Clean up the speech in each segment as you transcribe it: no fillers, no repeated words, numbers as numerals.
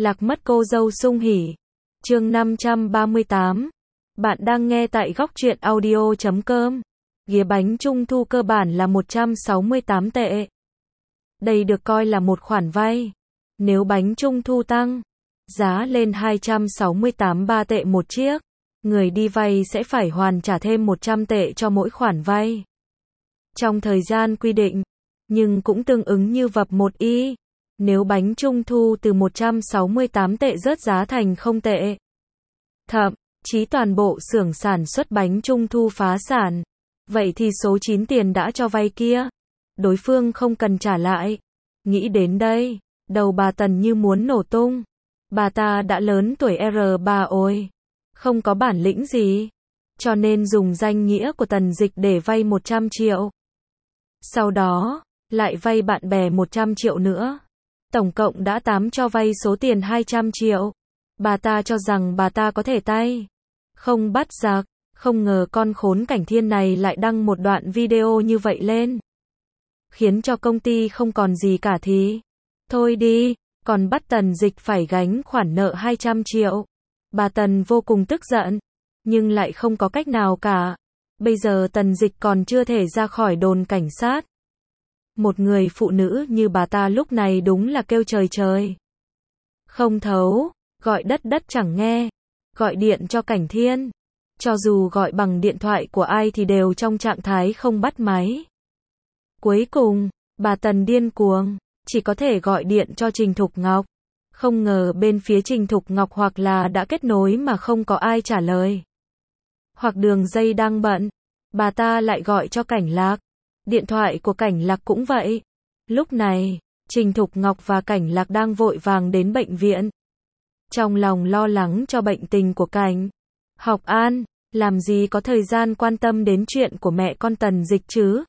Lạc mất cô dâu sung hỉ. Chương 538. Bạn đang nghe tại góc truyện audio.com. Ghế bánh trung thu cơ bản là 168 tệ. Đây được coi là một khoản vay. Nếu bánh trung thu tăng giá lên 268 tệ một chiếc, người đi vay sẽ phải hoàn trả thêm 100 tệ cho mỗi khoản vay. Trong thời gian quy định, nhưng cũng tương ứng như vập 1Y. Nếu bánh trung thu từ 168 tệ rớt giá thành 0 tệ. Thậm chí toàn bộ xưởng sản xuất bánh trung thu phá sản. Vậy thì số 9 tiền đã cho vay kia, đối phương không cần trả lại. Nghĩ đến đây, đầu bà Tần như muốn nổ tung. Bà ta đã lớn tuổi R3 ôi. Không có bản lĩnh gì. Cho nên dùng danh nghĩa của Tần Dịch để vay 100 triệu. Sau đó, lại vay bạn bè 100 triệu nữa. Tổng cộng đã cho vay số tiền 200 triệu. Bà ta cho rằng bà ta có thể tay không bắt giặc. Không ngờ con khốn Cảnh Thiên này lại đăng một đoạn video như vậy lên. Khiến cho công ty không còn gì cả thì thôi đi, còn bắt Tần Dịch phải gánh khoản nợ 200 triệu. Bà Tần vô cùng tức giận, nhưng lại không có cách nào cả. Bây giờ Tần Dịch còn chưa thể ra khỏi đồn cảnh sát. Một người phụ nữ như bà ta lúc này đúng là kêu trời trời không thấu, gọi đất đất chẳng nghe, gọi điện cho Cảnh Thiên. Cho dù gọi bằng điện thoại của ai thì đều trong trạng thái không bắt máy. Cuối cùng, bà Tần điên cuồng, chỉ có thể gọi điện cho Trình Thục Ngọc. Không ngờ bên phía Trình Thục Ngọc hoặc là đã kết nối mà không có ai trả lời, hoặc đường dây đang bận. Bà ta lại gọi cho Cảnh Lạc. Điện thoại của Cảnh Lạc cũng vậy. Lúc này, Trình Thục Ngọc và Cảnh Lạc đang vội vàng đến bệnh viện. Trong lòng lo lắng cho bệnh tình của Cảnh Học An, làm gì có thời gian quan tâm đến chuyện của mẹ con Tần Dịch chứ.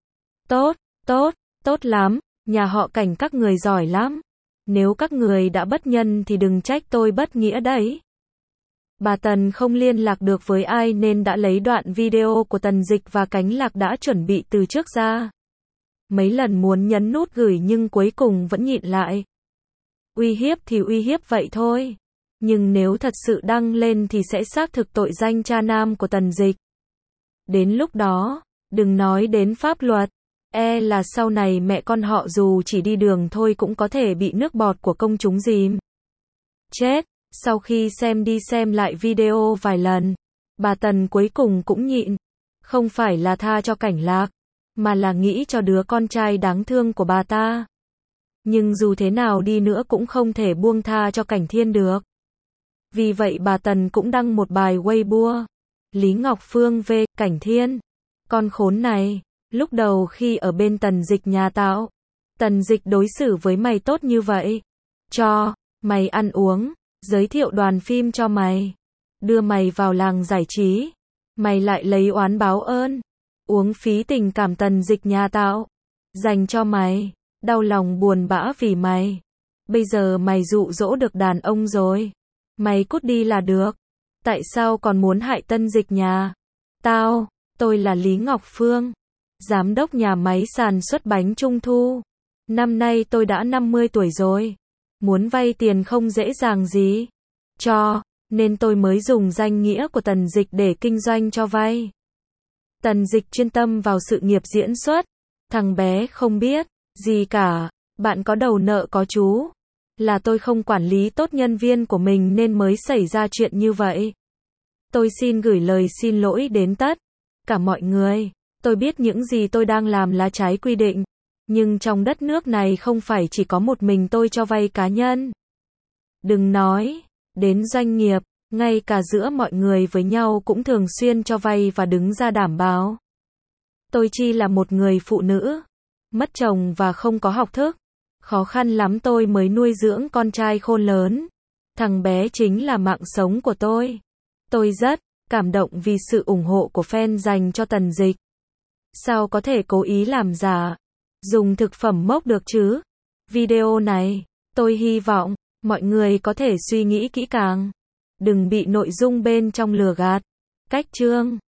Tốt lắm, nhà họ Cảnh các người giỏi lắm. Nếu các người đã bất nhân thì đừng trách tôi bất nghĩa đấy. Bà Tần không liên lạc được với ai nên đã lấy đoạn video của Tần Dịch và Cảnh Lạc đã chuẩn bị từ trước ra. Mấy lần muốn nhấn nút gửi nhưng cuối cùng vẫn nhịn lại. Uy hiếp thì uy hiếp vậy thôi. Nhưng nếu thật sự đăng lên thì sẽ xác thực tội danh cha nam của Tần Dịch. Đến lúc đó, đừng nói đến pháp luật, là sau này mẹ con họ dù chỉ đi đường thôi cũng có thể bị nước bọt của công chúng dìm chết. Sau khi xem đi xem lại video vài lần, bà Tần cuối cùng cũng nhịn. Không phải là tha cho Cảnh Lạc, mà là nghĩ cho đứa con trai đáng thương của bà ta. Nhưng dù thế nào đi nữa cũng không thể buông tha cho Cảnh Thiên được. Vì vậy bà Tần cũng đăng một bài Weibo. Lý Ngọc Phương về Cảnh Thiên. Con khốn này, lúc đầu khi ở bên Tần Dịch nhà tao, Tần Dịch đối xử với mày tốt như vậy. Cho mày ăn uống, giới thiệu đoàn phim cho mày, đưa mày vào làng giải trí. Mày lại lấy oán báo ơn, uống phí tình cảm Tần Dịch nhà tao dành cho mày. Đau lòng buồn bã vì mày. Bây giờ mày dụ dỗ được đàn ông rồi, mày cút đi là được. Tại sao còn muốn hại Tần Dịch nhà tao? Tôi là Lý Ngọc Phương, giám đốc nhà máy sản xuất bánh trung thu. Năm nay tôi đã 50 tuổi rồi. Muốn vay tiền không dễ dàng gì. Nên tôi mới dùng danh nghĩa của Tần Dịch để kinh doanh cho vay. Tần Dịch chuyên tâm vào sự nghiệp diễn xuất. Thằng bé không biết gì cả. Bạn có đầu nợ có chú. Là tôi không quản lý tốt nhân viên của mình nên mới xảy ra chuyện như vậy. Tôi xin gửi lời xin lỗi đến tất cả mọi người. Tôi biết những gì tôi đang làm là trái quy định. Nhưng trong đất nước này không phải chỉ có một mình tôi cho vay cá nhân. Đừng nói đến doanh nghiệp, ngay cả giữa mọi người với nhau cũng thường xuyên cho vay và đứng ra đảm bảo. Tôi chỉ là một người phụ nữ, mất chồng và không có học thức. Khó khăn lắm tôi mới nuôi dưỡng con trai khôn lớn. Thằng bé chính là mạng sống của tôi. Tôi rất cảm động vì sự ủng hộ của fan dành cho Tần Dịch. Sao có thể cố ý làm giả, dùng thực phẩm mốc được chứ? Video này, tôi hy vọng mọi người có thể suy nghĩ kỹ càng. Đừng bị nội dung bên trong lừa gạt. Cách chương